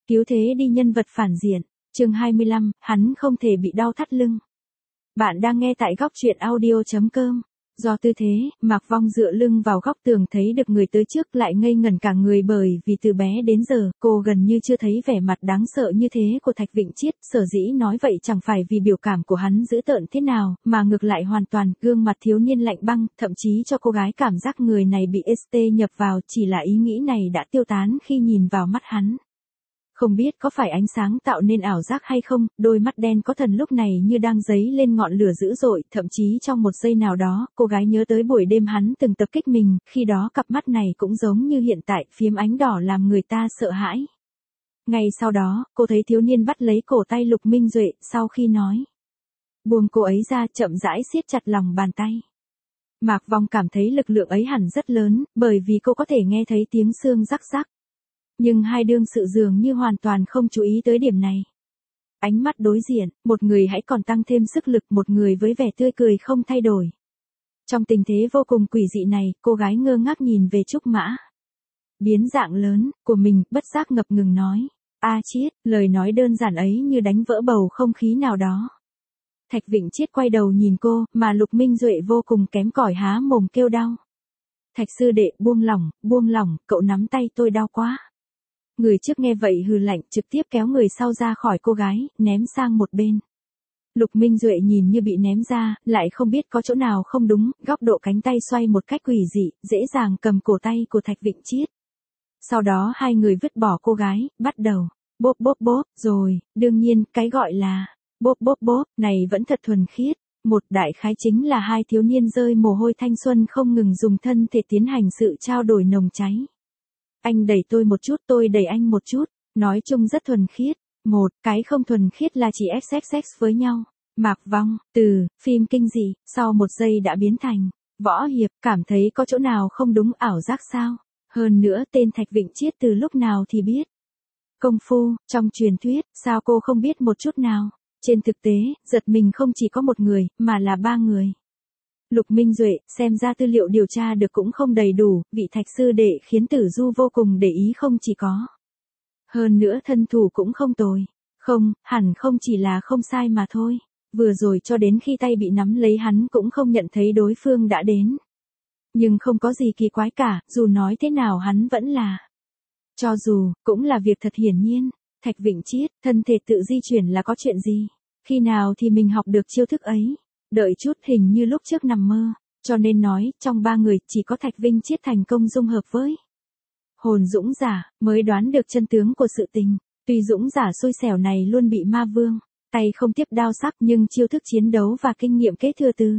Cứu thế đi nhân vật phản diện. Chương 25, hắn không thể bị đau thắt lưng. Bạn đang nghe tại góc truyện audio.com. Do tư thế, Mạc Vong dựa lưng vào góc tường thấy được người tới trước lại ngây ngẩn cả người bởi vì từ bé đến giờ, cô gần như chưa thấy vẻ mặt đáng sợ như thế của Thạch Vịnh Chiết, sở dĩ nói vậy chẳng phải vì biểu cảm của hắn dữ tợn thế nào, mà ngược lại hoàn toàn, gương mặt thiếu niên lạnh băng, thậm chí cho cô gái cảm giác người này bị ST nhập vào, chỉ là ý nghĩ này đã tiêu tán khi nhìn vào mắt hắn. Không biết có phải ánh sáng tạo nên ảo giác hay không, đôi mắt đen có thần lúc này như đang dấy lên ngọn lửa dữ dội, thậm chí trong một giây nào đó, cô gái nhớ tới buổi đêm hắn từng tập kích mình, khi đó cặp mắt này cũng giống như hiện tại, phiếm ánh đỏ làm người ta sợ hãi. Ngay sau đó, cô thấy thiếu niên bắt lấy cổ tay Lục Minh Duệ, sau khi nói. Buông cô ấy ra, chậm rãi siết chặt lòng bàn tay. Mạc Vong cảm thấy lực lượng ấy hẳn rất lớn, bởi vì cô có thể nghe thấy tiếng xương rắc rắc. Nhưng hai đương sự dường như hoàn toàn không chú ý tới điểm này. Ánh mắt đối diện, một người hãy còn tăng thêm sức lực, một người với vẻ tươi cười không thay đổi. Trong tình thế vô cùng quỷ dị này, cô gái ngơ ngác nhìn về Trúc Mã. Biến dạng lớn, của mình, bất giác ngập ngừng nói. A Chiết, lời nói đơn giản ấy như đánh vỡ bầu không khí nào đó. Thạch Vịnh Chiết quay đầu nhìn cô, mà Lục Minh Duệ vô cùng kém cỏi há mồm kêu đau. Thạch sư đệ, buông lỏng, cậu nắm tay tôi đau quá. Người trước nghe vậy hừ lạnh, trực tiếp kéo người sau ra khỏi cô gái, ném sang một bên. Lục Minh Duệ nhìn như bị ném ra, lại không biết có chỗ nào không đúng, góc độ cánh tay xoay một cách quỷ dị, dễ dàng cầm cổ tay của Thạch Vịnh Chiết. Sau đó hai người vứt bỏ cô gái, bắt đầu, bóp, rồi, đương nhiên, cái gọi là, bóp, này vẫn thật thuần khiết. Một đại khái chính là hai thiếu niên rơi mồ hôi thanh xuân không ngừng dùng thân thể tiến hành sự trao đổi nồng cháy. Anh đẩy tôi một chút, tôi đẩy anh một chút, nói chung rất thuần khiết. Một, cái không thuần khiết là chỉ XXX với nhau. Mạc Vong, từ, phim kinh dị, sau một giây đã biến thành, võ hiệp, cảm thấy có chỗ nào không đúng, ảo giác sao? Hơn nữa tên Thạch Vịnh Chiết từ lúc nào thì biết. Công phu, trong truyền thuyết, sao cô không biết một chút nào? Trên thực tế, giật mình không chỉ có một người, mà là ba người. Lục Minh Duệ, xem ra tư liệu điều tra được cũng không đầy đủ, vị Thạch sư đệ khiến Tử Du vô cùng để ý không chỉ có. Hơn nữa thân thủ cũng không tồi. Không, hẳn không chỉ là không sai mà thôi. Vừa rồi cho đến khi tay bị nắm lấy hắn cũng không nhận thấy đối phương đã đến. Nhưng không có gì kỳ quái cả, dù nói thế nào hắn vẫn là. Cho dù, cũng là việc thật hiển nhiên. Thạch Vịnh Chiết, thân thể tự di chuyển là có chuyện gì? Khi nào thì mình học được chiêu thức ấy? Đợi chút, hình như lúc trước nằm mơ, cho nên nói, trong ba người, chỉ có Thạch Vinh Chiết thành công dung hợp với hồn dũng giả, mới đoán được chân tướng của sự tình. Tuy dũng giả xui xẻo này luôn bị ma vương, tay không tiếp đao sắc nhưng chiêu thức chiến đấu và kinh nghiệm kế thừa từ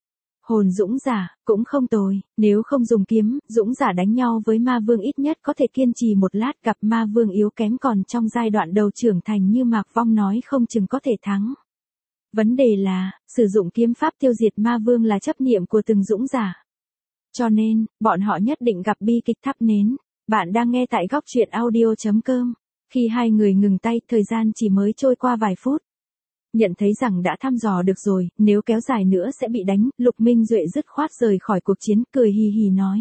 hồn dũng giả, cũng không tồi, nếu không dùng kiếm, dũng giả đánh nhau với ma vương ít nhất có thể kiên trì một lát, gặp ma vương yếu kém còn trong giai đoạn đầu trưởng thành như Mạc Vong nói không chừng có thể thắng. Vấn đề là, sử dụng kiếm pháp tiêu diệt ma vương là chấp niệm của từng dũng giả. Cho nên, bọn họ nhất định gặp bi kịch thắp nến. Bạn đang nghe tại góc truyện audio.com. Khi hai người ngừng tay, thời gian chỉ mới trôi qua vài phút. Nhận thấy rằng đã thăm dò được rồi, nếu kéo dài nữa sẽ bị đánh, Lục Minh Duệ dứt khoát rời khỏi cuộc chiến, cười hì hì nói.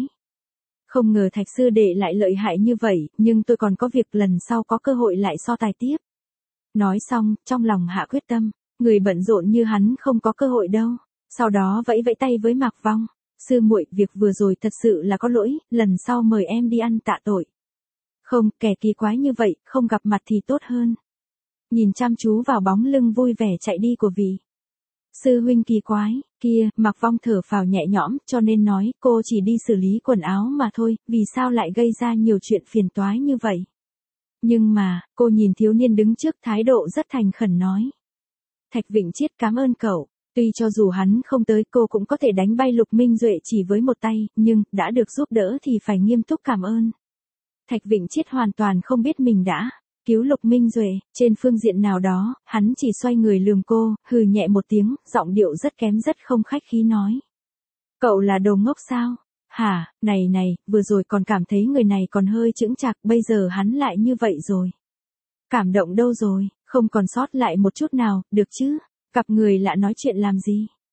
Không ngờ Thạch sư đệ lại lợi hại như vậy, nhưng tôi còn có việc, lần sau có cơ hội lại so tài tiếp. Nói xong, trong lòng hạ quyết tâm. Người bận rộn như hắn không có cơ hội đâu. Sau đó vẫy vẫy tay với Mạc Vong. Sư muội, việc vừa rồi thật sự là có lỗi, lần sau mời em đi ăn tạ tội. Không, kẻ kỳ quái như vậy, không gặp mặt thì tốt hơn. Nhìn chăm chú vào bóng lưng vui vẻ chạy đi của vị sư huynh kỳ quái kia, Mạc Vong thở phào nhẹ nhõm, cho nên nói, cô chỉ đi xử lý quần áo mà thôi, vì sao lại gây ra nhiều chuyện phiền toái như vậy. Nhưng mà, cô nhìn thiếu niên đứng trước, thái độ rất thành khẩn nói. Thạch Vịnh Chiết, cảm ơn cậu. Tuy cho dù hắn không tới, cô cũng có thể đánh bay Lục Minh Duệ chỉ với một tay, nhưng, đã được giúp đỡ thì phải nghiêm túc cảm ơn. Thạch Vịnh Chiết hoàn toàn không biết mình đã cứu Lục Minh Duệ, trên phương diện nào đó, hắn chỉ xoay người lườm cô, hừ nhẹ một tiếng, giọng điệu rất kém rất không khách khí nói. Cậu là đồ ngốc sao? Hả, này, vừa rồi còn cảm thấy người này còn hơi chững chạc, bây giờ hắn lại như vậy rồi. Cảm động đâu rồi, không còn sót lại một chút nào, được chứ? Gặp người lạ nói chuyện làm gì?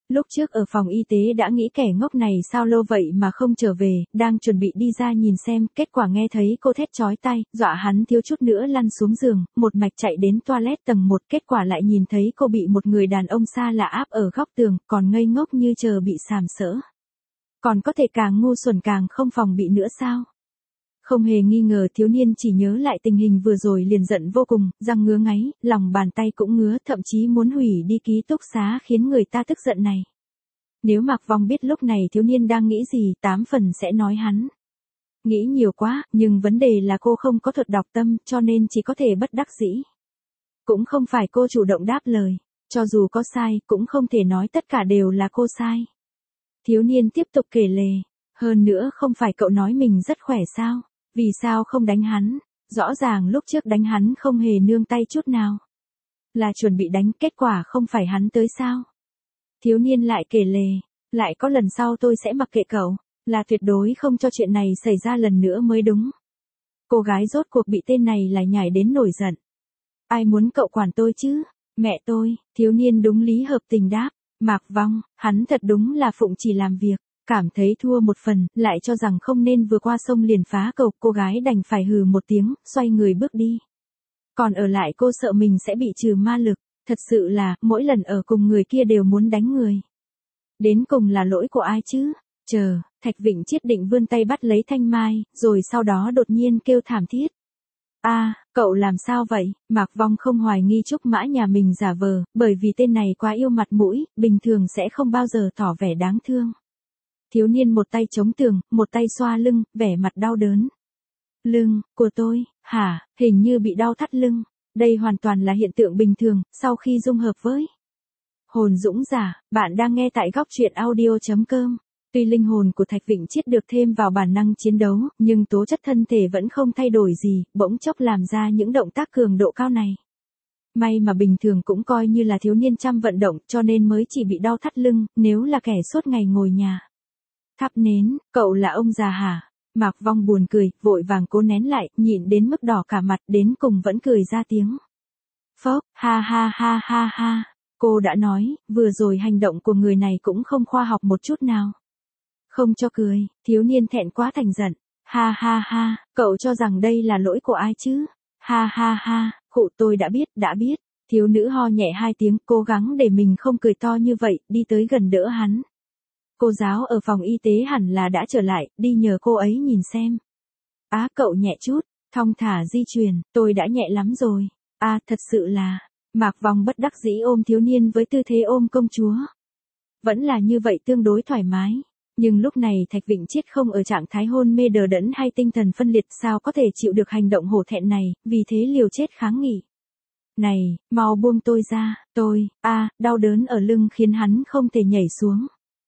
Lúc trước ở phòng y tế đã nghĩ kẻ ngốc này sao lâu vậy mà không trở về, đang chuẩn bị đi ra nhìn xem, kết quả nghe thấy cô thét chói tai, dọa hắn thiếu chút nữa lăn xuống giường, một mạch chạy đến toilet tầng 1, kết quả lại nhìn thấy cô bị một người đàn ông xa lạ áp ở góc tường, còn ngây ngốc như chờ bị sàm sỡ. Còn có thể càng ngu xuẩn càng không phòng bị nữa sao? Không hề nghi ngờ thiếu niên chỉ nhớ lại tình hình vừa rồi liền giận vô cùng, răng ngứa ngáy, lòng bàn tay cũng ngứa, thậm chí muốn hủy đi ký túc xá khiến người ta tức giận này. Nếu Mạc Vong biết lúc này thiếu niên đang nghĩ gì, 8 phần sẽ nói hắn. Nghĩ nhiều quá, nhưng vấn đề là cô không có thuật đọc tâm, cho nên chỉ có thể bất đắc dĩ. Cũng không phải cô chủ động đáp lời, cho dù có sai, cũng không thể nói tất cả đều là cô sai. Thiếu niên tiếp tục kể lể, hơn nữa không phải cậu nói mình rất khỏe sao? Vì sao không đánh hắn? Rõ ràng lúc trước đánh hắn không hề nương tay chút nào. Là chuẩn bị đánh, kết quả không phải hắn tới sao? Thiếu niên lại kể lể, lại có lần sau tôi sẽ mặc kệ cậu, là tuyệt đối không cho chuyện này xảy ra lần nữa mới đúng. Cô gái rốt cuộc bị tên này lại nhảy đến nổi giận. Ai muốn cậu quản tôi chứ? Mẹ tôi, thiếu niên đúng lý hợp tình đáp. Mạc Vong, hắn thật đúng là phụng chỉ làm việc. Cảm thấy thua một phần, lại cho rằng không nên vừa qua sông liền phá cầu, cô gái đành phải hừ một tiếng, xoay người bước đi. Còn ở lại cô sợ mình sẽ bị trừ ma lực, thật sự là, mỗi lần ở cùng người kia đều muốn đánh người. Đến cùng là lỗi của ai chứ? Chờ, Thạch Vịnh Chiết định vươn tay bắt lấy Thanh Mai, rồi sau đó đột nhiên kêu thảm thiết. Cậu làm sao vậy? Mạc Vong không hoài nghi Trúc Mã nhà mình giả vờ, bởi vì tên này quá yêu mặt mũi, bình thường sẽ không bao giờ tỏ vẻ đáng thương. Thiếu niên một tay chống tường, một tay xoa lưng, vẻ mặt đau đớn. Lưng, của tôi, hả, hình như bị đau thắt lưng. Đây hoàn toàn là hiện tượng bình thường, sau khi dung hợp với hồn dũng giả, bạn đang nghe tại góc truyện audio.com. Tuy linh hồn của Thạch Vịnh Chiết được thêm vào bản năng chiến đấu, nhưng tố chất thân thể vẫn không thay đổi gì, bỗng chốc làm ra những động tác cường độ cao này. May mà bình thường cũng coi như là thiếu niên chăm vận động, cho nên mới chỉ bị đau thắt lưng, nếu là kẻ suốt ngày ngồi nhà thắp nến, cậu là ông già hả? Mạc Vong buồn cười, vội vàng cố nén lại, nhịn đến mức đỏ cả mặt, đến cùng vẫn cười ra tiếng. Phốc, ha ha ha ha ha. Cô đã nói, vừa rồi hành động của người này cũng không khoa học một chút nào. Không cho cười, thiếu niên thẹn quá thành giận. Ha ha ha, cậu cho rằng đây là lỗi của ai chứ? Ha ha ha, khụ tôi đã biết. Thiếu nữ ho nhẹ 2 tiếng, cố gắng để mình không cười to như vậy, đi tới gần đỡ hắn. Cô giáo ở phòng y tế hẳn là đã trở lại, đi nhờ cô ấy nhìn xem. Cậu nhẹ chút, thong thả di chuyển, tôi đã nhẹ lắm rồi. Thật sự là, Mạc Vong bất đắc dĩ ôm thiếu niên với tư thế ôm công chúa. Vẫn là như vậy tương đối thoải mái. Nhưng lúc này Thạch Vịnh Chiết không ở trạng thái hôn mê đờ đẫn hay tinh thần phân liệt, sao có thể chịu được hành động hổ thẹn này, vì thế liều chết kháng nghị. Này, mau buông tôi ra, đau đớn ở lưng khiến hắn không thể nhảy xuống.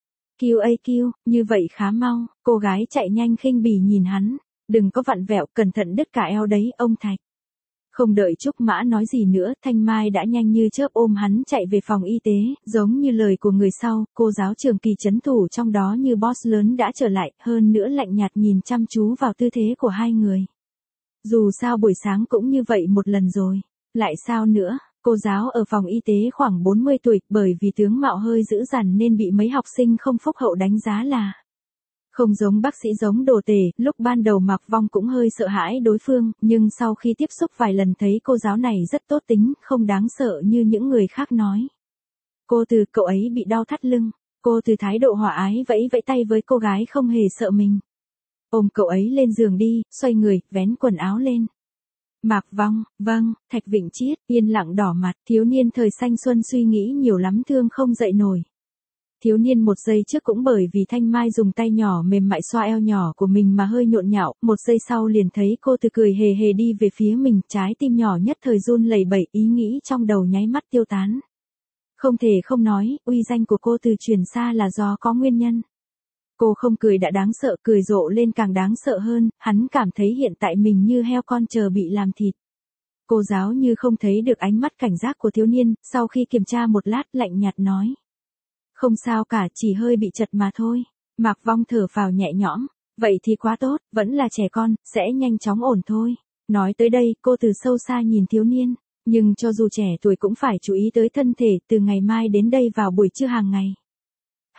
QAQ, như vậy khá mau, cô gái chạy nhanh khinh bỉ nhìn hắn, đừng có vặn vẹo, cẩn thận đứt cả eo đấy, ông Thạch. Không đợi Trúc Mã nói gì nữa, Thanh Mai đã nhanh như chớp ôm hắn chạy về phòng y tế, giống như lời của người sau, cô giáo trường Kỳ trấn thủ trong đó như boss lớn đã trở lại, hơn nữa lạnh nhạt nhìn chăm chú vào tư thế của hai người. Dù sao buổi sáng cũng như vậy một lần rồi, lại sao nữa? Cô giáo ở phòng y tế khoảng 40 tuổi, bởi vì tướng mạo hơi dữ dằn nên bị mấy học sinh không phúc hậu đánh giá là không giống bác sĩ giống đồ tể. Lúc ban đầu Mạc Vong cũng hơi sợ hãi đối phương, nhưng sau khi tiếp xúc vài lần thấy cô giáo này rất tốt tính, không đáng sợ như những người khác nói. Cô Từ, cậu ấy bị đau thắt lưng. Cô Từ thái độ hòa ái vẫy vẫy tay với cô gái không hề sợ mình. Ôm cậu ấy lên giường đi, xoay người, vén quần áo lên. Mạc Vong, vâng. Thạch Vịnh Chiết, yên lặng đỏ mặt, thiếu niên thời thanh xuân suy nghĩ nhiều lắm thương không dậy nổi. Thiếu niên một giây trước cũng bởi vì Thanh Mai dùng tay nhỏ mềm mại xoa eo nhỏ của mình mà hơi nhộn nhạo, một giây sau liền thấy cô Từ cười hề hề đi về phía mình, trái tim nhỏ nhất thời run lẩy bẩy, ý nghĩ trong đầu nháy mắt tiêu tán. Không thể không nói, uy danh của cô Từ truyền xa là do có nguyên nhân. Cô không cười đã đáng sợ, cười rộ lên càng đáng sợ hơn, hắn cảm thấy hiện tại mình như heo con chờ bị làm thịt. Cô giáo như không thấy được ánh mắt cảnh giác của thiếu niên, sau khi kiểm tra một lát lạnh nhạt nói. Không sao cả, chỉ hơi bị chật mà thôi. Mạc Vong thở phào nhẹ nhõm, vậy thì quá tốt, vẫn là trẻ con, sẽ nhanh chóng ổn thôi. Nói tới đây, cô Từ sâu xa nhìn thiếu niên, nhưng cho dù trẻ tuổi cũng phải chú ý tới thân thể, từ ngày mai đến đây vào buổi trưa hàng ngày.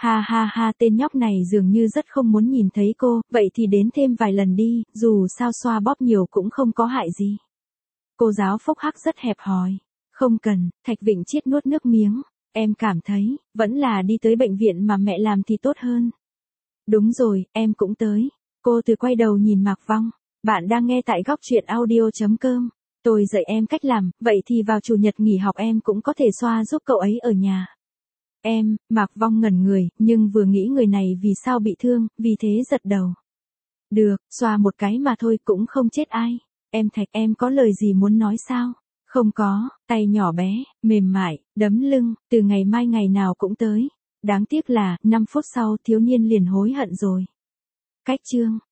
Ha ha ha, tên nhóc này dường như rất không muốn nhìn thấy cô, vậy thì đến thêm vài lần đi, dù sao xoa bóp nhiều cũng không có hại gì. Cô giáo phốc hắc rất hẹp hòi. Không cần, Thạch Vịnh Chiết nuốt nước miếng. Em cảm thấy, vẫn là đi tới bệnh viện mà mẹ làm thì tốt hơn. Đúng rồi, em cũng tới. Cô từ quay đầu nhìn Mạc Vong. Bạn đang nghe tại góc truyện audio.com. Tôi dạy em cách làm, vậy thì vào chủ nhật nghỉ học em cũng có thể xoa giúp cậu ấy ở nhà. Em, Mạc Vong ngẩn người, nhưng vừa nghĩ người này vì sao bị thương, vì thế giật đầu. Được, xoa một cái mà thôi cũng không chết ai. Em Thạch, em có lời gì muốn nói sao? Không có, tay nhỏ bé, mềm mại, đấm lưng, từ ngày mai ngày nào cũng tới. Đáng tiếc là, 5 phút sau thiếu niên liền hối hận rồi. Cách chương